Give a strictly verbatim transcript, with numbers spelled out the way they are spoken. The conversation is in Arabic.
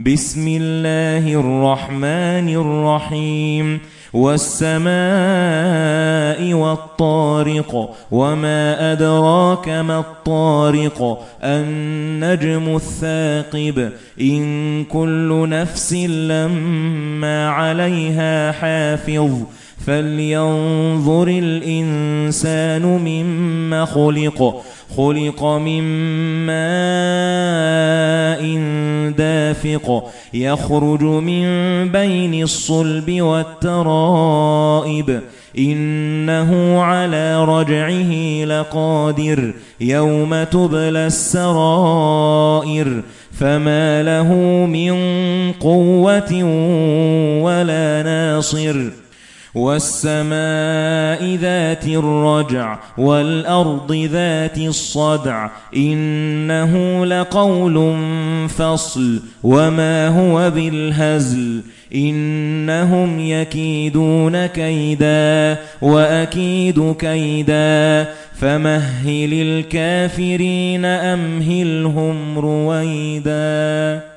بسم الله الرحمن الرحيم والسماء والطارق وما أدراك ما الطارق النجم الثاقب إن كل نفس لما عليها حافظ فلينظر الإنسان مما خلق خلق من ماء دافق يخرج من بين الصلب والترائب إنه على رجعه لقادر يوم تبلى السرائر فما له من قوة ولا ناصر والسماء ذات الرجع والأرض ذات الصدع إنه لقول فصل وما هو بالهزل إنهم يكيدون كيدا وأكيد كيدا فمهل الكافرين أمهلهم رويدا.